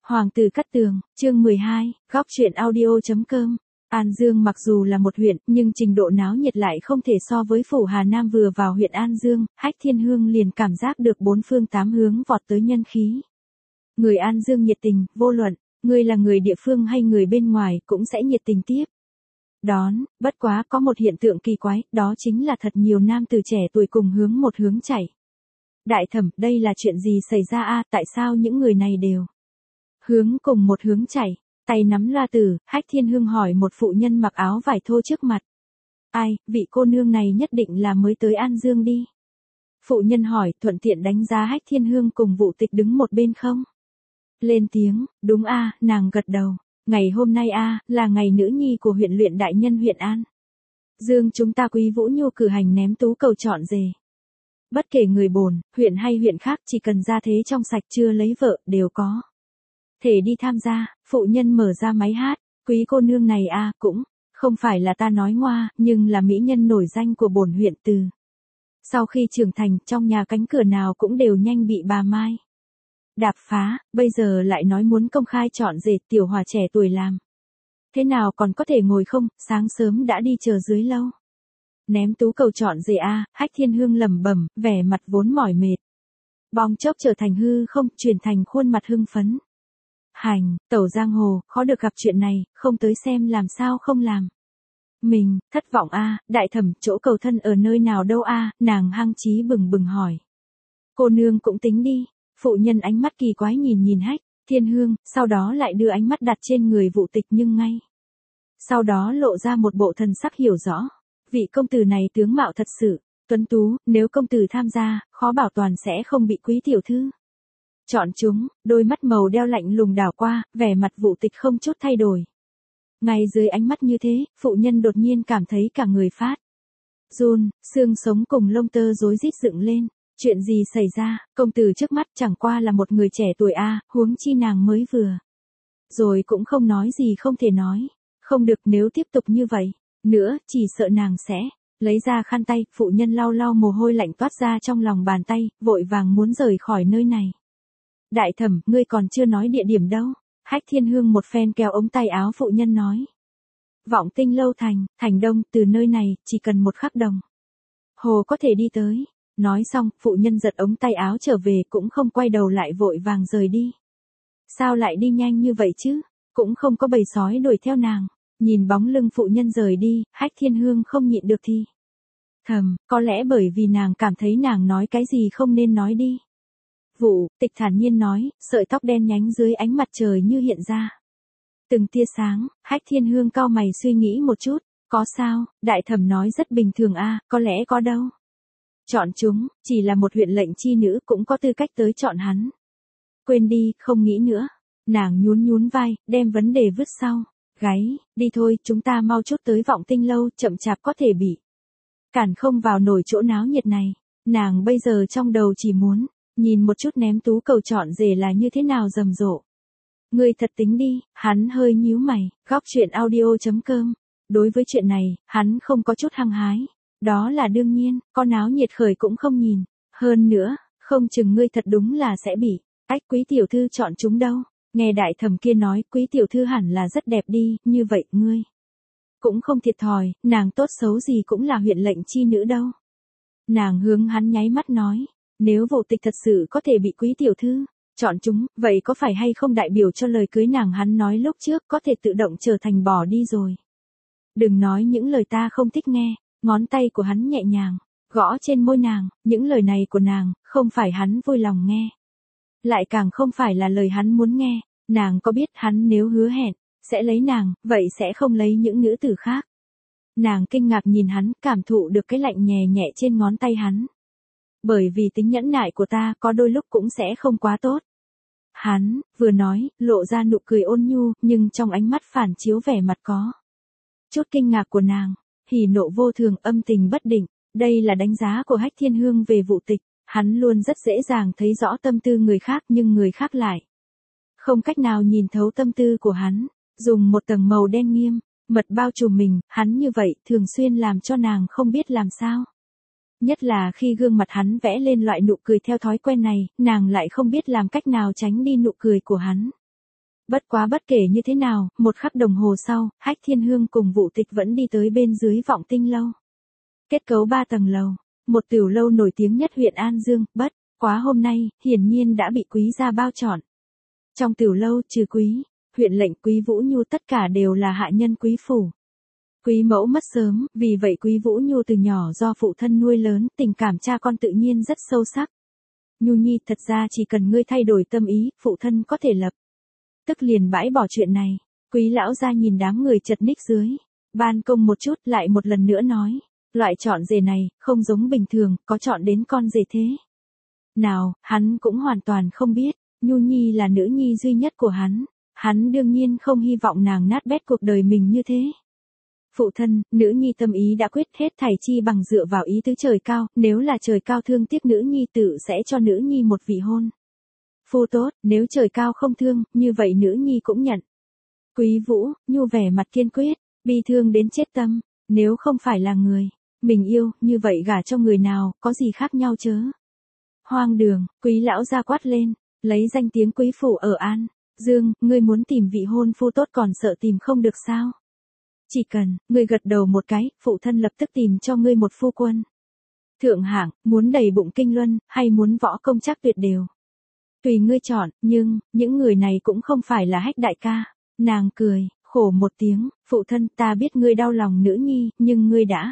Hoàng tử cắt tường, chương 12, góc truyện audio.com. An Dương mặc dù là một huyện, nhưng trình độ náo nhiệt lại không thể so với phủ Hà Nam. Vừa vào huyện An Dương, Hách Thiên Hương liền cảm giác được bốn phương tám hướng vọt tới nhân khí. Người An Dương nhiệt tình, vô luận, người là người địa phương hay người bên ngoài cũng sẽ nhiệt tình tiếp đón. Bất quá có một hiện tượng kỳ quái, đó chính là thật nhiều nam từ trẻ tuổi cùng hướng một hướng chạy. Đại thẩm, đây là chuyện gì xảy ra a? Tại sao những người này đều hướng cùng một hướng chạy? Tay nắm loa từ, Hách Thiên Hương hỏi một phụ nhân mặc áo vải thô trước mặt. Ai, vị cô nương này nhất định là mới tới An Dương đi. Phụ nhân hỏi, thuận tiện đánh giá Hách Thiên Hương cùng Vụ Tịch đứng một bên không? Lên tiếng, đúng a, nàng gật đầu. Ngày hôm nay a, là ngày nữ nhi của huyện luyện đại nhân huyện An Dương chúng ta Quý Vũ Nhu cử hành ném tú cầu chọn rể. Bất kể người bồn, huyện hay huyện khác, chỉ cần ra thế trong sạch chưa lấy vợ, đều có thể đi tham gia. Phụ nhân mở ra máy hát, quý cô nương này a, cũng không phải là ta nói ngoa, nhưng là mỹ nhân nổi danh của bổn huyện. Từ sau khi trưởng thành, trong nhà cánh cửa nào cũng đều nhanh bị bà Mai đạp phá, bây giờ lại nói muốn công khai chọn rể. Tiểu hòa trẻ tuổi làm thế nào còn có thể ngồi không, sáng sớm đã đi chờ dưới lâu. Ném tú cầu chọn rể a, Hách Thiên Hương lẩm bẩm, vẻ mặt vốn mỏi mệt bong chốc trở thành hư không, chuyển thành khuôn mặt hưng phấn. Hành, tẩu giang hồ, khó được gặp chuyện này, không tới xem làm sao không làm. Mình, thất vọng a, đại thẩm, chỗ cầu thân ở nơi nào đâu a? Nàng hăng chí bừng bừng hỏi. Cô nương cũng tính đi. Phụ nhân ánh mắt kỳ quái nhìn nhìn Hách Thiên Hương, sau đó lại đưa ánh mắt đặt trên người Vụ Tịch, nhưng ngay sau đó lộ ra một bộ thần sắc hiểu rõ. Vị công tử này tướng mạo thật sự tuấn tú, nếu công tử tham gia, khó bảo toàn sẽ không bị quý tiểu thư chọn chúng. Đôi mắt màu đeo lạnh lùng đảo qua, vẻ mặt Vụ Tịch không chút thay đổi. Ngay dưới ánh mắt như thế, phụ nhân đột nhiên cảm thấy cả người phát run, xương sống cùng lông tơ rối rít dựng lên. Chuyện gì xảy ra? Công tử trước mắt chẳng qua là một người trẻ tuổi a, huống chi nàng mới vừa rồi cũng không nói gì không thể nói. Không được, nếu tiếp tục như vậy nữa, chỉ sợ nàng sẽ lấy ra khăn tay. Phụ nhân lau lau mồ hôi lạnh toát ra trong lòng bàn tay, vội vàng muốn rời khỏi nơi này. Đại thẩm, ngươi còn chưa nói địa điểm đâu. Hách Thiên Hương một phen kéo ống tay áo phụ nhân nói. Vọng Tinh lâu thành đông, từ nơi này, chỉ cần một khắc đồng hồ có thể đi tới. Nói xong, phụ nhân giật ống tay áo trở về, cũng không quay đầu lại, vội vàng rời đi. Sao lại đi nhanh như vậy chứ? Cũng không có bầy sói đuổi theo nàng. Nhìn bóng lưng phụ nhân rời đi, Hách Thiên Hương không nhịn được thì thầm, có lẽ bởi vì nàng cảm thấy nàng nói cái gì không nên nói đi. Vụ Tịch thản nhiên nói, sợi tóc đen nhánh dưới ánh mặt trời như hiện ra từng tia sáng. Hách Thiên Hương cau mày suy nghĩ một chút. Có sao? Đại thẩm nói rất bình thường a, có lẽ có đâu. Chọn chúng, chỉ là một huyện lệnh chi nữ cũng có tư cách tới chọn hắn. Quên đi, không nghĩ nữa. Nàng nhún vai, đem vấn đề vứt sau gáy. Đi thôi, chúng ta mau chút tới Vọng Tinh lâu, chậm chạp có thể bị cản không vào nổi chỗ náo nhiệt này. Nàng bây giờ trong đầu chỉ muốn nhìn một chút ném tú cầu chọn rể là như thế nào rầm rộ. Ngươi thật tính đi. Hắn hơi nhíu mày. Góc truyện audio.com. Đối với chuyện này, hắn không có chút hăng hái. Đó là đương nhiên, có náo nhiệt khởi cũng không nhìn. Hơn nữa, không chừng ngươi thật đúng là sẽ bị quý tiểu thư chọn chúng đâu. Nghe đại thẩm kia nói, quý tiểu thư hẳn là rất đẹp đi, như vậy ngươi cũng không thiệt thòi, nàng tốt xấu gì cũng là huyện lệnh chi nữ đâu. Nàng hướng hắn nháy mắt nói, nếu Vụ Tịch thật sự có thể bị quý tiểu thư chọn chúng, vậy có phải hay không đại biểu cho lời cưới nàng hắn nói lúc trước có thể tự động trở thành bỏ đi rồi. Đừng nói những lời ta không thích nghe. Ngón tay của hắn nhẹ nhàng gõ trên môi nàng, những lời này của nàng, không phải hắn vui lòng nghe. Lại càng không phải là lời hắn muốn nghe. Nàng có biết hắn nếu hứa hẹn sẽ lấy nàng, vậy sẽ không lấy những nữ tử khác. Nàng kinh ngạc nhìn hắn, cảm thụ được cái lạnh nhẹ nhẹ trên ngón tay hắn. Bởi vì tính nhẫn nại của ta có đôi lúc cũng sẽ không quá tốt. Hắn vừa nói, lộ ra nụ cười ôn nhu, nhưng trong ánh mắt phản chiếu vẻ mặt có chút kinh ngạc của nàng. Hỉ nộ vô thường, âm tình bất định. Đây là đánh giá của Hách Thiên Hương về Vụ Tịch. Hắn luôn rất dễ dàng thấy rõ tâm tư người khác, nhưng người khác lại không cách nào nhìn thấu tâm tư của hắn. Dùng một tầng màu đen nghiêm mật bao trùm mình, hắn như vậy thường xuyên làm cho nàng không biết làm sao. Nhất là khi gương mặt hắn vẽ lên loại nụ cười theo thói quen này, nàng lại không biết làm cách nào tránh đi nụ cười của hắn. Bất quá bất kể như thế nào, một khắc đồng hồ sau, Hách Thiên Hương cùng Vũ Tịch vẫn đi tới bên dưới Vọng Tinh lâu. Kết cấu 3 tầng lầu, một tiểu lâu nổi tiếng nhất huyện An Dương, bất quá hôm nay, hiển nhiên đã bị quý gia bao trọn. Trong tiểu lâu, trừ quý, huyện lệnh Quý Vũ Nhu tất cả đều là hạ nhân quý phủ. Quý mẫu mất sớm, vì vậy Quý Vũ Nhu từ nhỏ do phụ thân nuôi lớn, tình cảm cha con tự nhiên rất sâu sắc. Nhu Nhi, thật ra chỉ cần ngươi thay đổi tâm ý, phụ thân có thể lập tức liền bãi bỏ chuyện này. Quý lão gia nhìn đám người chật ních dưới ban công một chút, lại một lần nữa nói, loại chọn rể này không giống bình thường, có chọn đến con rể thế nào, hắn cũng hoàn toàn không biết. Nhu Nhi là nữ nhi duy nhất của hắn đương nhiên không hy vọng nàng nát bét cuộc đời mình như thế. Phụ thân, nữ nhi tâm ý đã quyết, hết thảy chi bằng dựa vào ý tứ trời cao, nếu là trời cao thương tiếc nữ nhi tự sẽ cho nữ nhi một vị hôn phu tốt, nếu trời cao không thương, như vậy nữ nhi cũng nhận. Quý Vũ Nhu vẻ mặt kiên quyết, bi thương đến chết tâm, nếu không phải là người mình yêu, như vậy gả cho người nào, có gì khác nhau chớ. Hoang đường, Quý lão gia quát lên, lấy danh tiếng quý phủ ở An Dương, ngươi muốn tìm vị hôn phu tốt còn sợ tìm không được sao? Chỉ cần, ngươi gật đầu một cái, phụ thân lập tức tìm cho ngươi một phu quân thượng hạng, muốn đầy bụng kinh luân, hay muốn võ công chắc tuyệt đều. Tùy ngươi chọn, nhưng, những người này cũng không phải là Hách đại ca. Nàng cười, khổ một tiếng, phụ thân, ta biết ngươi đau lòng nữ nhi, nhưng ngươi đã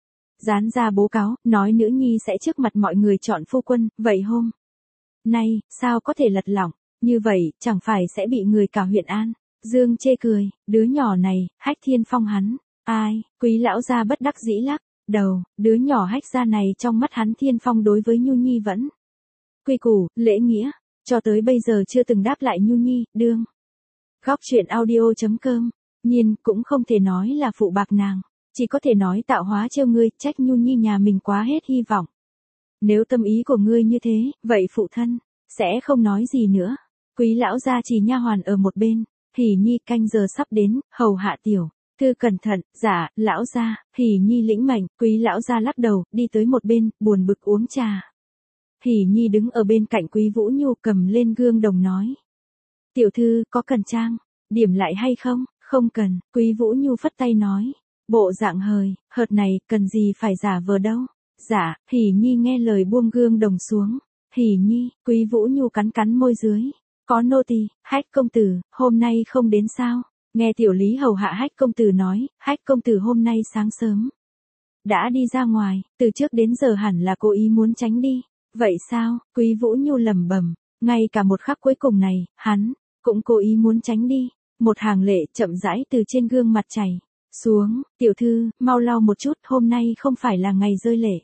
dán ra bố cáo, nói nữ nhi sẽ trước mặt mọi người chọn phu quân, vậy hôm nay, sao có thể lật lỏng, như vậy, chẳng phải sẽ bị người cả huyện An Dương chê cười, đứa nhỏ này, Hách Thiên Phong hắn, ai, Quý lão gia bất đắc dĩ lắc đầu, đứa nhỏ Hách gia này trong mắt hắn Thiên Phong đối với Nhu Nhi vẫn quy củ, lễ nghĩa, cho tới bây giờ chưa từng đáp lại Nhu Nhi, đương. Góc truyện audio.com, nhiên cũng không thể nói là phụ bạc nàng, chỉ có thể nói tạo hóa trêu ngươi, trách Nhu Nhi nhà mình quá hết hy vọng. Nếu tâm ý của ngươi như thế, vậy phụ thân sẽ không nói gì nữa. Quý lão gia chỉ nha hoàn ở một bên, Hỉ Nhi, canh giờ sắp đến, hầu hạ tiểu thư cẩn thận. Dạ, lão gia. Hỉ Nhi lĩnh mệnh. Quý lão gia lắc đầu, đi tới một bên, buồn bực uống trà. Hỉ Nhi đứng ở bên cạnh Quý Vũ Nhu, cầm lên gương đồng nói, tiểu thư có cần trang điểm lại hay không? Không cần. Quý Vũ Nhu phất tay nói, bộ dạng hời hợt này, cần gì phải giả vờ đâu. Dạ. Hỉ Nhi nghe lời buông gương đồng xuống. Hỉ Nhi. Quý Vũ Nhu cắn cắn môi dưới, có nô tỳ. Hách công tử hôm nay không đến sao? Nghe tiểu lý hầu hạ Hách công tử nói, Hách công tử hôm nay sáng sớm đã đi ra ngoài, từ trước đến giờ hẳn là cố ý muốn tránh đi. Vậy sao? Quý Vũ Nhu lẩm bẩm, ngay cả một khắc cuối cùng này, hắn cũng cố ý muốn tránh đi. Một hàng lệ chậm rãi từ trên gương mặt chảy xuống. Tiểu thư, mau lau một chút, hôm nay không phải là ngày rơi lệ.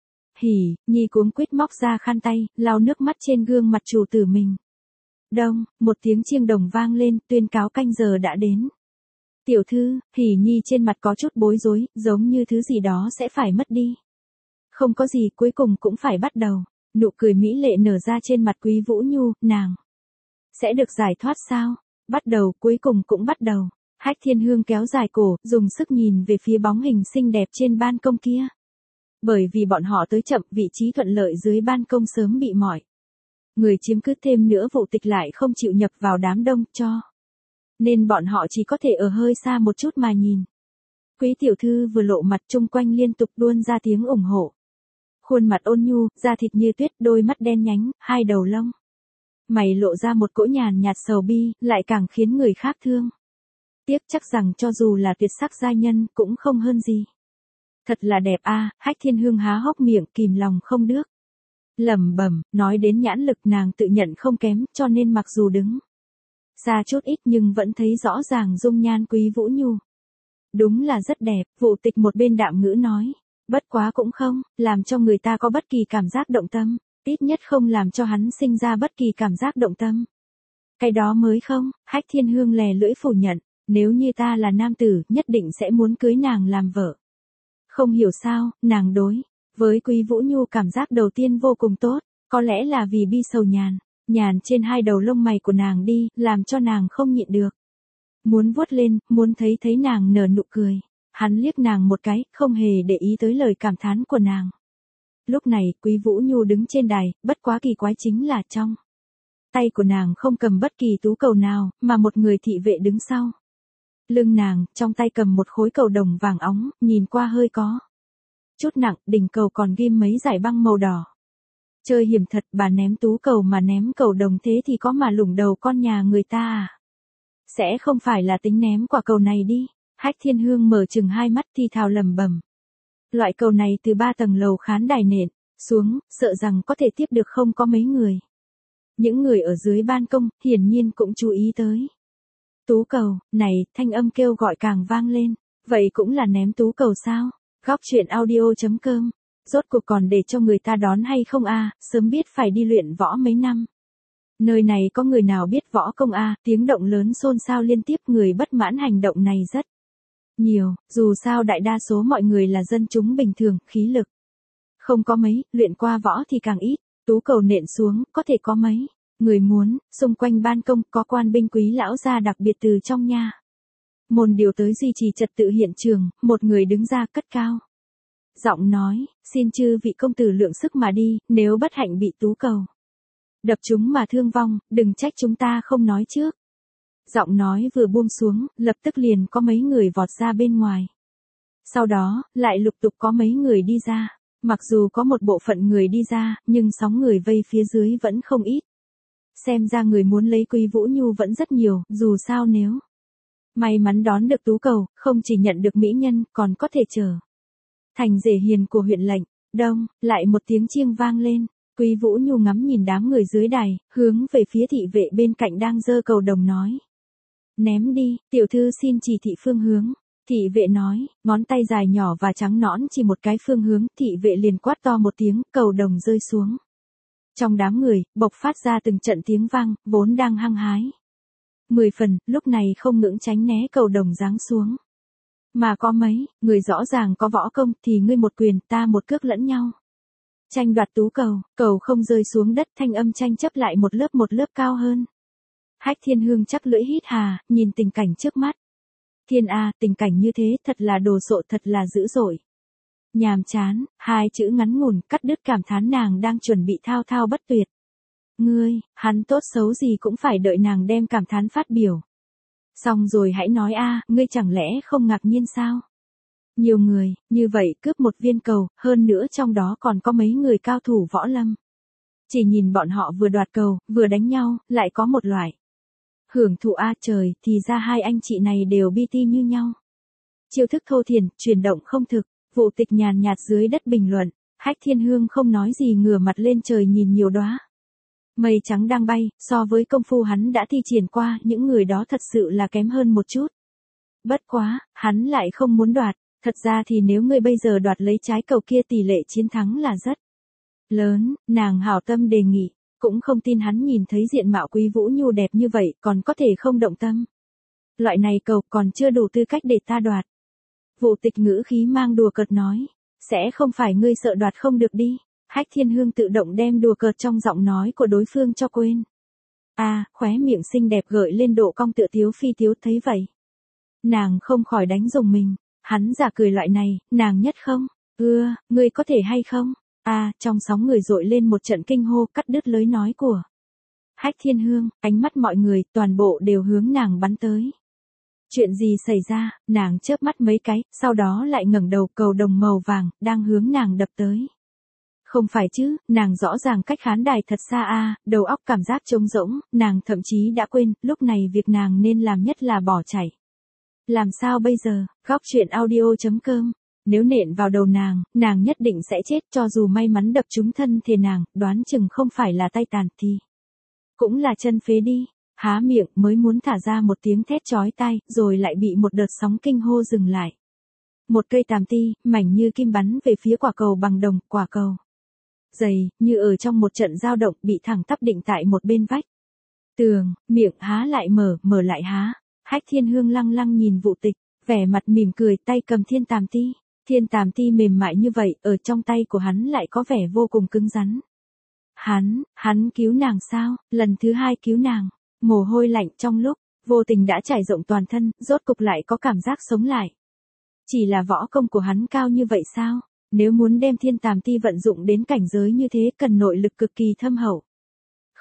Hỉ Nhi cuống quýt móc ra khăn tay, lau nước mắt trên gương mặt chủ tử mình. Đông, một tiếng chiêng đồng vang lên, tuyên cáo canh giờ đã đến. Tiểu thư, Hỉ Nhi trên mặt có chút bối rối, giống như thứ gì đó sẽ phải mất đi. Không có gì, cuối cùng cũng phải bắt đầu. Nụ cười mỹ lệ nở ra trên mặt Quý Vũ Nhu, nàng sẽ được giải thoát sao? Bắt đầu, cuối cùng cũng bắt đầu. Hách Thiên Hương kéo dài cổ, dùng sức nhìn về phía bóng hình xinh đẹp trên ban công kia. Bởi vì bọn họ tới chậm, vị trí thuận lợi dưới ban công sớm bị mỏi người chiếm cứ, thêm nữa Vũ Tịch lại không chịu nhập vào đám đông, cho nên bọn họ chỉ có thể ở hơi xa một chút mà nhìn. Quý tiểu thư vừa lộ mặt, chung quanh liên tục tuôn ra tiếng ủng hộ. Khuôn mặt ôn nhu, da thịt như tuyết, đôi mắt đen nhánh, hai đầu lông mày lộ ra một cỗ nhàn nhạt sầu bi, lại càng khiến người khác thương tiếc, chắc rằng cho dù là tuyệt sắc giai nhân cũng không hơn gì. Thật là đẹp a. Hách Thiên Hương há hốc miệng, kìm lòng không được lẩm bẩm, nói đến nhãn lực nàng tự nhận không kém, cho nên mặc dù đứng xa chút ít nhưng vẫn thấy rõ ràng dung nhan Quý Vũ Nhu. Đúng là rất đẹp. Vũ Tịch một bên đạm ngữ nói, bất quá cũng không làm cho người ta có bất kỳ cảm giác động tâm, ít nhất không làm cho hắn sinh ra bất kỳ cảm giác động tâm. Cái đó mới không. Hách Thiên Hương lè lưỡi phủ nhận, nếu như ta là nam tử, nhất định sẽ muốn cưới nàng làm vợ. Không hiểu sao, nàng đối với Quý Vũ Nhu cảm giác đầu tiên vô cùng tốt, có lẽ là vì bi sầu nhàn trên hai đầu lông mày của nàng đi, làm cho nàng không nhịn được muốn vuốt lên, muốn thấy nàng nở nụ cười. Hắn liếc nàng một cái, không hề để ý tới lời cảm thán của nàng. Lúc này, Quý Vũ Nhu đứng trên đài, bất quá kỳ quái chính là trong Tay của nàng không cầm bất kỳ tú cầu nào, mà một người thị vệ đứng sau. Lưng nàng, trong tay cầm một khối cầu đồng vàng óng, nhìn qua hơi có chút nặng, đỉnh cầu còn ghim mấy dải băng màu đỏ. Chơi hiểm thật, bà ném tú cầu mà ném cầu đồng thế thì có mà lủng đầu con nhà người ta à? Sẽ không phải là tính ném quả cầu này đi. Hách Thiên Hương mở chừng hai mắt thì thào lẩm bẩm. Loại cầu này từ 3 tầng lầu khán đài nện xuống, sợ rằng có thể tiếp được không có mấy người. Những người ở dưới ban công, hiển nhiên cũng chú ý tới. Tú cầu, này, thanh âm kêu gọi càng vang lên. Vậy cũng là ném tú cầu sao? Góc chuyện audio.com. Rốt cuộc còn để cho người ta đón hay không a? Sớm biết phải đi luyện võ mấy năm. Nơi này có người nào biết võ công a? Tiếng động lớn xôn xao liên tiếp, người bất mãn hành động này rất nhiều, dù sao đại đa số mọi người là dân chúng bình thường, khí lực không có mấy, luyện qua võ thì càng ít. Tú cầu nện xuống, có thể có mấy người muốn. Xung quanh ban công có quan binh quý lão gia đặc biệt từ trong nha môn điều tới duy trì trật tự hiện trường. Một người đứng ra cất cao giọng nói, xin chư vị công tử lượng sức mà đi, nếu bất hạnh bị tú cầu đập chúng mà thương vong, đừng trách chúng ta không nói trước. Giọng nói vừa buông xuống, lập tức liền có mấy người vọt ra bên ngoài. Sau đó, lại lục tục có mấy người đi ra. Mặc dù có một bộ phận người đi ra, nhưng sóng người vây phía dưới vẫn không ít. Xem ra người muốn lấy Quý Vũ Nhu vẫn rất nhiều, dù sao nếu may mắn đón được tú cầu, không chỉ nhận được mỹ nhân, còn có thể trở thành rể hiền của huyện lệnh. Đông, lại một tiếng chiêng vang lên. Quý Vũ Nhu ngắm nhìn đám người dưới đài, hướng về phía thị vệ bên cạnh đang giơ cầu đồng nói. Ném đi, tiểu thư xin chỉ thị phương hướng. Thị vệ nói, ngón tay dài nhỏ và trắng nõn chỉ một cái phương hướng, thị vệ liền quát to một tiếng, cầu đồng rơi xuống. Trong đám người, bộc phát ra từng trận tiếng vang, vốn đang hăng hái 10 phần, lúc này không ngưỡng tránh né cầu đồng giáng xuống. Mà có mấy, người rõ ràng có võ công thì ngươi một quyền ta một cước lẫn nhau. Tranh đoạt tú cầu, cầu không rơi xuống đất, thanh âm tranh chấp lại một lớp cao hơn. Hách Thiên Hương chắc lưỡi hít hà, nhìn tình cảnh trước mắt. Thiên A, tình cảnh như thế thật là đồ sộ, thật là dữ dội. Nhàm chán, hai chữ ngắn ngủn cắt đứt cảm thán nàng đang chuẩn bị thao thao bất tuyệt. Ngươi, hắn tốt xấu gì cũng phải đợi nàng đem cảm thán phát biểu. Xong rồi hãy nói a, ngươi chẳng lẽ không ngạc nhiên sao? Nhiều người, như vậy cướp một viên cầu, hơn nữa trong đó còn có mấy người cao thủ võ lâm. Chỉ nhìn bọn họ vừa đoạt cầu, vừa đánh nhau, lại có một loại hưởng thụ a trời, thì ra hai anh chị này đều BT như nhau. Chiêu thức thô thiển, chuyển động không thực. Vụ Tịch nhàn nhạt dưới đất bình luận. Hách Thiên Hương không nói gì, ngửa mặt lên trời nhìn nhiều đóa mây trắng đang bay, so với công phu hắn đã thi triển qua, những người đó thật sự là kém hơn một chút. Bất quá, hắn lại không muốn đoạt. Thật ra thì nếu ngươi bây giờ đoạt lấy trái cầu kia tỷ lệ chiến thắng là rất lớn, nàng hảo tâm đề nghị. Cũng không tin hắn nhìn thấy diện mạo Quý Vũ Nhu đẹp như vậy, còn có thể không động tâm. Loại này cầu còn chưa đủ tư cách để ta đoạt. Vụ Tịch ngữ khí mang đùa cợt nói. Sẽ không phải ngươi sợ đoạt không được đi. Hách Thiên Hương tự động đem đùa cợt trong giọng nói của đối phương cho quên. Khóe miệng xinh đẹp gợi lên độ cong tựa tiếu phi tiếu, thấy vậy. Nàng không khỏi đánh rùng mình. Hắn giả cười loại này, nàng nhất không? Ngươi có thể hay không? Trong sóng người dội lên một trận kinh hô, cắt đứt lời nói của Hách Thiên Hương, ánh mắt mọi người toàn bộ đều hướng nàng bắn tới. Chuyện gì xảy ra? Nàng chớp mắt mấy cái, sau đó lại ngẩng đầu, cầu đồng màu vàng đang hướng nàng đập tới. Không phải chứ, nàng rõ ràng cách khán đài thật xa đầu óc cảm giác trống rỗng, nàng thậm chí đã quên, lúc này việc nàng nên làm nhất là bỏ chạy. Làm sao bây giờ? Góc chuyện audio.com. Nếu nện vào đầu nàng nhất định sẽ chết, cho dù may mắn đập trúng thân thể nàng, đoán chừng không phải là tay tàn thì cũng là chân phế đi. Há miệng mới muốn thả ra một tiếng thét chói tai, rồi lại bị một đợt sóng kinh hô dừng lại. Một cây tàm ti, mảnh như kim bắn về phía quả cầu bằng đồng, quả cầu dày, như ở trong một trận giao động, bị thẳng tắp định tại một bên vách tường, miệng há lại mở lại há. Hách Thiên Hương lăng lăng nhìn Vụ Tịch, vẻ mặt mỉm cười, tay cầm thiên tàm ti. Thiên tàm ti mềm mại như vậy, ở trong tay của hắn lại có vẻ vô cùng cứng rắn. Hắn cứu nàng sao? Lần thứ hai cứu nàng. Mồ hôi lạnh trong lúc vô tình đã trải rộng toàn thân, rốt cục lại có cảm giác sống lại. Chỉ là võ công của hắn cao như vậy sao? Nếu muốn đem thiên tàm ti vận dụng đến cảnh giới như thế, cần nội lực cực kỳ thâm hậu.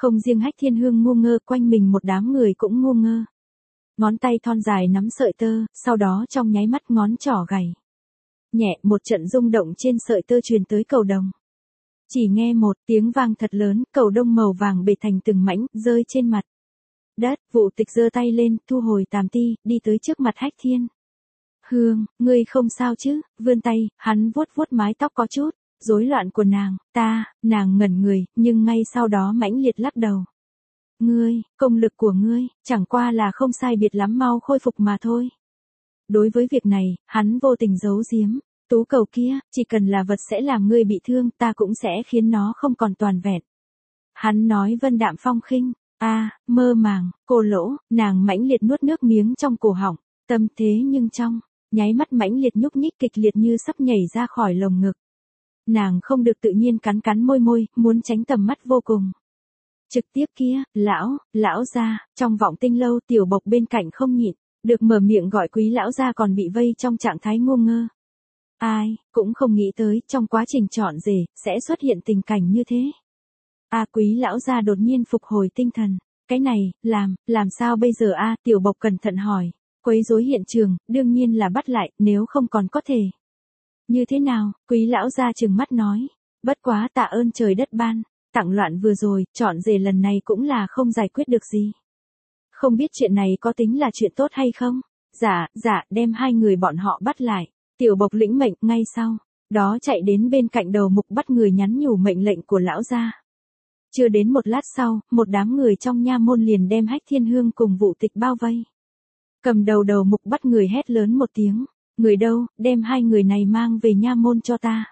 Không riêng Hách Thiên Hương ngu ngơ, quanh mình một đám người cũng ngu ngơ. Ngón tay thon dài nắm sợi tơ, sau đó trong nháy mắt ngón trỏ gảy nhẹ, một trận rung động trên sợi tơ truyền tới cầu đồng. Chỉ nghe một tiếng vang thật lớn, cầu đông màu vàng bệt thành từng mảnh, rơi trên mặt đất. Vụ Tịch giơ tay lên, thu hồi tàm ti, đi tới trước mặt Hách Thiên Hương, ngươi không sao chứ? Vươn tay, hắn vuốt vuốt mái tóc có chút rối loạn của nàng. Nàng ngẩn người, nhưng ngay sau đó mãnh liệt lắc đầu. Ngươi, công lực của ngươi, chẳng qua là không sai biệt lắm, mau khôi phục mà thôi. Đối với việc này, hắn vô tình giấu giếm. Tú cầu kia, chỉ cần là vật sẽ làm ngươi bị thương, ta cũng sẽ khiến nó không còn toàn vẹn. Hắn nói vân đạm phong khinh. Mơ màng, cô lỗ, nàng mãnh liệt nuốt nước miếng trong cổ họng, tâm thế nhưng trong nháy mắt mãnh liệt nhúc nhích kịch liệt như sắp nhảy ra khỏi lồng ngực. Nàng không được tự nhiên cắn môi, muốn tránh tầm mắt vô cùng trực tiếp kia. Lão gia. Trong vọng tinh lâu, Tiểu Bộc bên cạnh không nhịn được mở miệng gọi Quý lão gia, còn bị vây trong trạng thái ngu ngơ. Ai cũng không nghĩ tới, trong quá trình chọn rể, sẽ xuất hiện tình cảnh như thế. Quý lão gia đột nhiên phục hồi tinh thần. Cái này, làm sao bây giờ Tiểu Bộc cẩn thận hỏi. Quấy rối hiện trường, đương nhiên là bắt lại, nếu không còn có thể. Như thế nào? Quý lão gia trừng mắt nói. Bất quá tạ ơn trời đất ban tặng loạn vừa rồi, chọn rể lần này cũng là không giải quyết được gì. Không biết chuyện này có tính là chuyện tốt hay không? Dạ, đem hai người bọn họ bắt lại. Tiểu Bộc lĩnh mệnh, ngay sau đó chạy đến bên cạnh đầu mục bắt người nhắn nhủ mệnh lệnh của lão gia. Chưa đến một lát sau, một đám người trong nha môn liền đem Hách Thiên Hương cùng Vụ Tịch bao vây. Cầm đầu mục bắt người hét lớn một tiếng. Người đâu, đem hai người này mang về nha môn cho ta.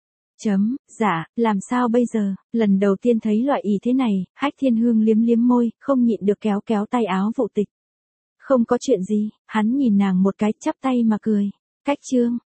Dạ, làm sao bây giờ? Lần đầu tiên thấy loại ý thế này, Hách Thiên Hương liếm môi, không nhịn được kéo tay áo Vụ Tịch. Không có chuyện gì, hắn nhìn nàng một cái, chắp tay mà cười. Cách chương